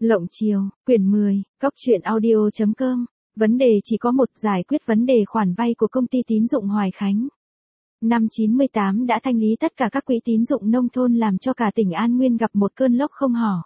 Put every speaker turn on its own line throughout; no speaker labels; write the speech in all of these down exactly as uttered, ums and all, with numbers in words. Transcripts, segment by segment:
Lộng chiều, quyển mười, cốc truyện audio chấm com. Vấn đề chỉ có một, giải quyết vấn đề khoản vay của công ty tín dụng Hoài Khánh. Năm chín mươi tám đã thanh lý tất cả các quỹ tín dụng nông thôn làm cho cả tỉnh An Nguyên gặp một cơn lốc không hỏ.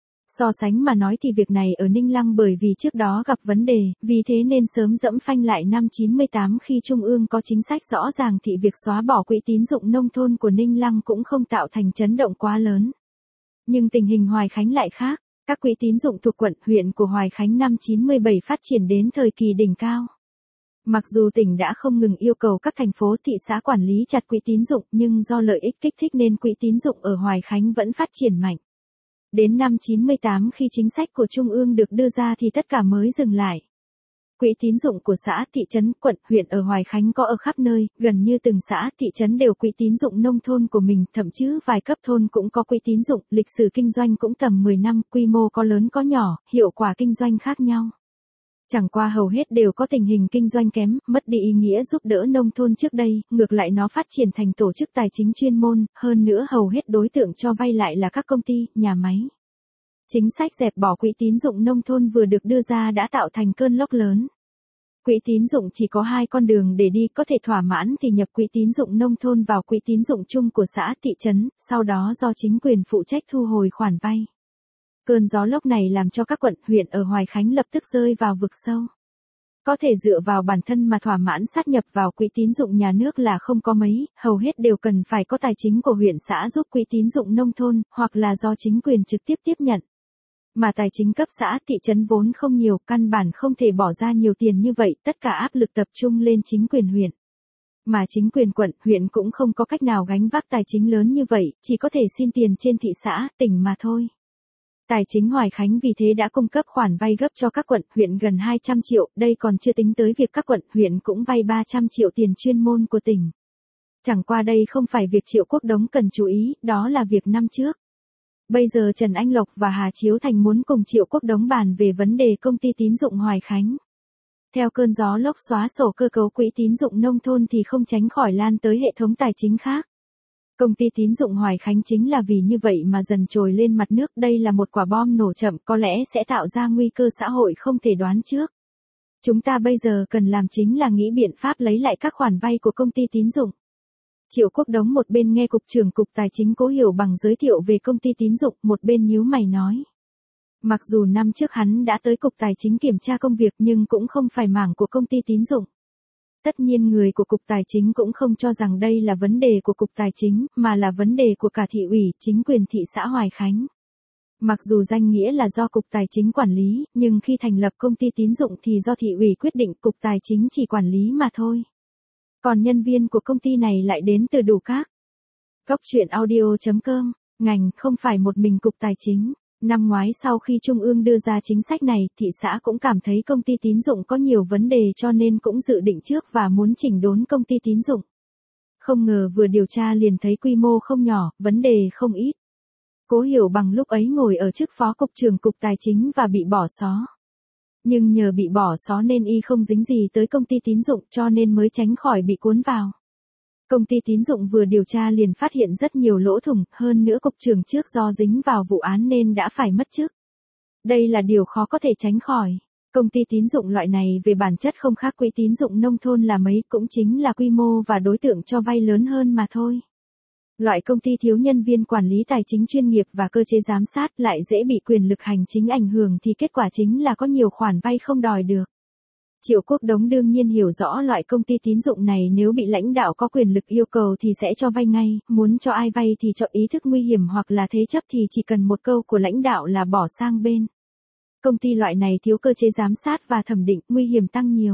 So sánh mà nói thì việc này ở Ninh Lăng bởi vì trước đó gặp vấn đề, vì thế nên sớm dẫm phanh lại năm chín mươi tám khi Trung ương có chính sách rõ ràng thì việc xóa bỏ quỹ tín dụng nông thôn của Ninh Lăng cũng không tạo thành chấn động quá lớn. Nhưng tình hình Hoài Khánh lại khác. Các quỹ tín dụng thuộc quận, huyện của Hoài Khánh năm chín mươi bảy phát triển đến thời kỳ đỉnh cao. Mặc dù tỉnh đã không ngừng yêu cầu các thành phố thị xã quản lý chặt quỹ tín dụng nhưng do lợi ích kích thích nên quỹ tín dụng ở Hoài Khánh vẫn phát triển mạnh. Đến năm chín mươi tám khi chính sách của Trung ương được đưa ra thì tất cả mới dừng lại. Quỹ tín dụng của xã, thị trấn, quận, huyện ở Hoài Khánh có ở khắp nơi, gần như từng xã, thị trấn đều quỹ tín dụng nông thôn của mình, thậm chí vài cấp thôn cũng có quỹ tín dụng, lịch sử kinh doanh cũng tầm mười năm, quy mô có lớn có nhỏ, hiệu quả kinh doanh khác nhau. Chẳng qua hầu hết đều có tình hình kinh doanh kém, mất đi ý nghĩa giúp đỡ nông thôn trước đây, ngược lại nó phát triển thành tổ chức tài chính chuyên môn, hơn nữa hầu hết đối tượng cho vay lại là các công ty, nhà máy. Chính sách dẹp bỏ quỹ tín dụng nông thôn vừa được đưa ra đã tạo thành cơn lốc lớn. Quỹ tín dụng chỉ có hai con đường để đi, có thể thỏa mãn thì nhập quỹ tín dụng nông thôn vào quỹ tín dụng chung của xã, thị trấn, sau đó do chính quyền phụ trách thu hồi khoản vay. Cơn gió lốc này làm cho các quận, huyện ở Hoài Khánh lập tức rơi vào vực sâu. Có thể dựa vào bản thân mà thỏa mãn sát nhập vào quỹ tín dụng nhà nước là không có mấy, hầu hết đều cần phải có tài chính của huyện xã giúp quỹ tín dụng nông thôn, hoặc là do chính quyền trực tiếp tiếp nhận. Mà tài chính cấp xã, thị trấn vốn không nhiều, căn bản không thể bỏ ra nhiều tiền như vậy, tất cả áp lực tập trung lên chính quyền huyện. Mà chính quyền quận, huyện cũng không có cách nào gánh vác tài chính lớn như vậy, chỉ có thể xin tiền trên thị xã, tỉnh mà thôi. Tài chính Hoài Khánh vì thế đã cung cấp khoản vay gấp cho các quận, huyện gần hai trăm triệu, đây còn chưa tính tới việc các quận, huyện cũng vay ba trăm triệu tiền chuyên môn của tỉnh. Chẳng qua đây không phải việc Triệu Quốc Đống cần chú ý, đó là việc năm trước. Bây giờ Trần Anh Lộc và Hà Chiếu Thành muốn cùng Triệu Quốc Đống bàn về vấn đề công ty tín dụng Hoài Khánh. Theo cơn gió lốc xóa sổ cơ cấu quỹ tín dụng nông thôn thì không tránh khỏi lan tới hệ thống tài chính khác. Công ty tín dụng Hoài Khánh chính là vì như vậy mà dần trồi lên mặt nước, đây là một quả bom nổ chậm có lẽ sẽ tạo ra nguy cơ xã hội không thể đoán trước. Chúng ta bây giờ cần làm chính là nghĩ biện pháp lấy lại các khoản vay của công ty tín dụng. Triệu Quốc Đống một bên nghe Cục trưởng Cục Tài chính Cố Hiểu Bằng giới thiệu về công ty tín dụng, một bên nhíu mày nói. Mặc dù năm trước hắn đã tới Cục Tài chính kiểm tra công việc nhưng cũng không phải mảng của công ty tín dụng. Tất nhiên người của Cục Tài chính cũng không cho rằng đây là vấn đề của Cục Tài chính, mà là vấn đề của cả thị ủy, chính quyền thị xã Hoài Khánh. Mặc dù danh nghĩa là do Cục Tài chính quản lý, nhưng khi thành lập công ty tín dụng thì do thị ủy quyết định, Cục Tài chính chỉ quản lý mà thôi. Còn nhân viên của công ty này lại đến từ đủ các. Cốc truyện audio chấm com, ngành không phải một mình Cục Tài chính. Năm ngoái sau khi Trung ương đưa ra chính sách này, thị xã cũng cảm thấy công ty tín dụng có nhiều vấn đề cho nên cũng dự định trước và muốn chỉnh đốn công ty tín dụng. Không ngờ vừa điều tra liền thấy quy mô không nhỏ, vấn đề không ít. Cố Hiểu Bằng lúc ấy ngồi ở chức phó cục trưởng Cục Tài chính và bị bỏ xó. Nhưng nhờ bị bỏ xó nên y không dính gì tới công ty tín dụng cho nên mới tránh khỏi bị cuốn vào. Công ty tín dụng vừa điều tra liền phát hiện rất nhiều lỗ thủng, hơn nữa cục trưởng trước do dính vào vụ án nên đã phải mất chức. Đây là điều khó có thể tránh khỏi. Công ty tín dụng loại này về bản chất không khác quỹ tín dụng nông thôn là mấy, cũng chính là quy mô và đối tượng cho vay lớn hơn mà thôi. Loại công ty thiếu nhân viên quản lý tài chính chuyên nghiệp và cơ chế giám sát lại dễ bị quyền lực hành chính ảnh hưởng thì kết quả chính là có nhiều khoản vay không đòi được. Triệu Quốc Đống đương nhiên hiểu rõ loại công ty tín dụng này nếu bị lãnh đạo có quyền lực yêu cầu thì sẽ cho vay ngay, muốn cho ai vay thì cho ý thức nguy hiểm hoặc là thế chấp thì chỉ cần một câu của lãnh đạo là bỏ sang bên. Công ty loại này thiếu cơ chế giám sát và thẩm định, nguy hiểm tăng nhiều.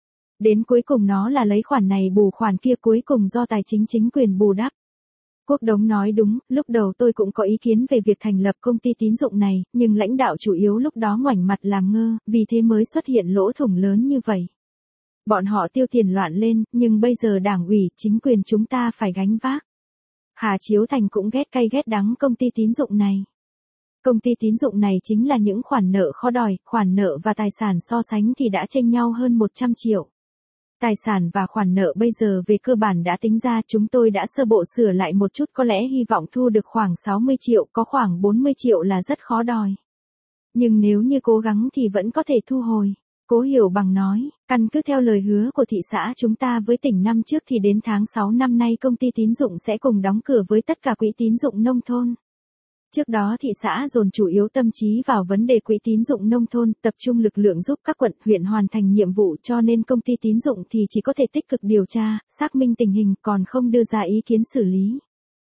Đến cuối cùng nó là lấy khoản này bù khoản kia, cuối cùng do tài chính chính quyền bù đắp. Quốc Đống nói đúng, lúc đầu tôi cũng có ý kiến về việc thành lập công ty tín dụng này, nhưng lãnh đạo chủ yếu lúc đó ngoảnh mặt làm ngơ, vì thế mới xuất hiện lỗ thủng lớn như vậy. Bọn họ tiêu tiền loạn lên, nhưng bây giờ đảng ủy, chính quyền chúng ta phải gánh vác. Hà Chiếu Thành cũng ghét cay ghét đắng công ty tín dụng này. Công ty tín dụng này chính là những khoản nợ khó đòi, khoản nợ và tài sản so sánh thì đã chênh nhau hơn một trăm triệu. Tài sản và khoản nợ bây giờ về cơ bản đã tính ra, chúng tôi đã sơ bộ sửa lại một chút, có lẽ hy vọng thu được khoảng sáu mươi triệu, có khoảng bốn mươi triệu là rất khó đòi. Nhưng nếu như cố gắng thì vẫn có thể thu hồi. Cố Hiểu Bằng nói, căn cứ theo lời hứa của thị xã chúng ta với tỉnh năm trước thì đến tháng sáu năm nay công ty tín dụng sẽ cùng đóng cửa với tất cả quỹ tín dụng nông thôn. Trước đó thị xã dồn chủ yếu tâm trí vào vấn đề quỹ tín dụng nông thôn, tập trung lực lượng giúp các quận huyện hoàn thành nhiệm vụ cho nên công ty tín dụng thì chỉ có thể tích cực điều tra, xác minh tình hình còn không đưa ra ý kiến xử lý.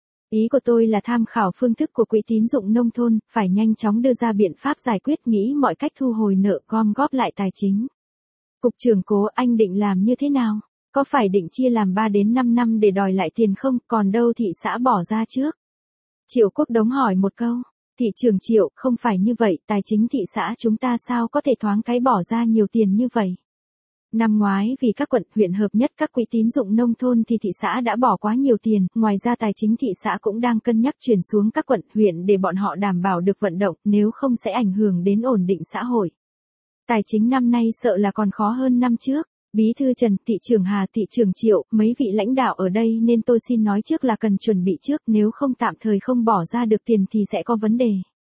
Ý của tôi là tham khảo phương thức của quỹ tín dụng nông thôn, phải nhanh chóng đưa ra biện pháp giải quyết nghĩ mọi cách thu hồi nợ gom góp lại tài chính. Cục trưởng Cố, anh định làm như thế nào? Có phải định chia làm ba đến năm năm để đòi lại tiền không, còn đâu thị xã bỏ ra trước? Triệu Quốc Đống hỏi một câu. Thị trưởng Triệu, không phải như vậy, tài chính thị xã chúng ta sao có thể thoáng cái bỏ ra nhiều tiền như vậy? Năm ngoái vì các quận huyện hợp nhất các quỹ tín dụng nông thôn thì thị xã đã bỏ quá nhiều tiền, ngoài ra tài chính thị xã cũng đang cân nhắc chuyển xuống các quận huyện để bọn họ đảm bảo được vận động, nếu không sẽ ảnh hưởng đến ổn định xã hội. Tài chính năm nay sợ là còn khó hơn năm trước. Bí thư Trần, thị trưởng Hà, thị trưởng Triệu, mấy vị lãnh đạo ở đây nên tôi xin nói trước là cần chuẩn bị trước, nếu không tạm thời không bỏ ra được tiền thì sẽ có vấn đề.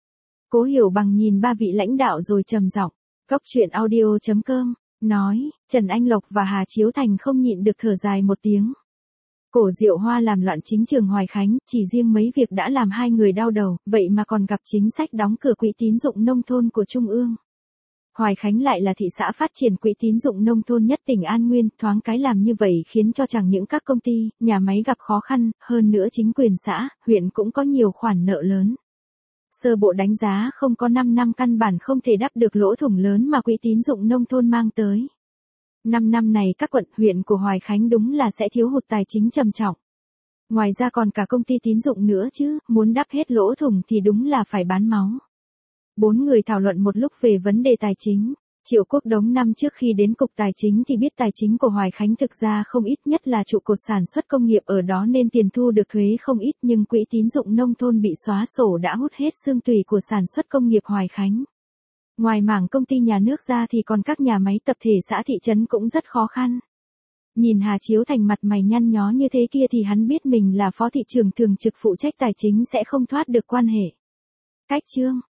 Cố Hiểu Bằng nhìn ba vị lãnh đạo rồi trầm giọng. Cốc truyện audio chấm com nói, Trần Anh Lộc và Hà Chiếu Thành không nhịn được thở dài một tiếng. Cổ Diệu Hoa làm loạn chính trường Hoài Khánh, chỉ riêng mấy việc đã làm hai người đau đầu, vậy mà còn gặp chính sách đóng cửa quỹ tín dụng nông thôn của Trung ương. Hoài Khánh lại là thị xã phát triển quỹ tín dụng nông thôn nhất tỉnh An Nguyên, thoáng cái làm như vậy khiến cho chẳng những các công ty, nhà máy gặp khó khăn, hơn nữa chính quyền xã, huyện cũng có nhiều khoản nợ lớn. Sơ bộ đánh giá không có năm năm căn bản không thể đắp được lỗ thủng lớn mà quỹ tín dụng nông thôn mang tới. năm năm này các quận huyện của Hoài Khánh đúng là sẽ thiếu hụt tài chính trầm trọng. Ngoài ra còn cả công ty tín dụng nữa chứ, muốn đắp hết lỗ thủng thì đúng là phải bán máu. Bốn người thảo luận một lúc về vấn đề tài chính. Triệu Quốc Đống năm trước khi đến Cục Tài chính thì biết tài chính của Hoài Khánh thực ra không ít, nhất là trụ cột sản xuất công nghiệp ở đó nên tiền thu được thuế không ít, nhưng quỹ tín dụng nông thôn bị xóa sổ đã hút hết xương tủy của sản xuất công nghiệp Hoài Khánh. Ngoài mảng công ty nhà nước ra thì còn các nhà máy tập thể xã thị trấn cũng rất khó khăn. Nhìn Hà Chiếu Thành mặt mày nhăn nhó như thế kia thì hắn biết mình là phó thị trưởng thường trực phụ trách tài chính sẽ không thoát được quan hệ. Cách chương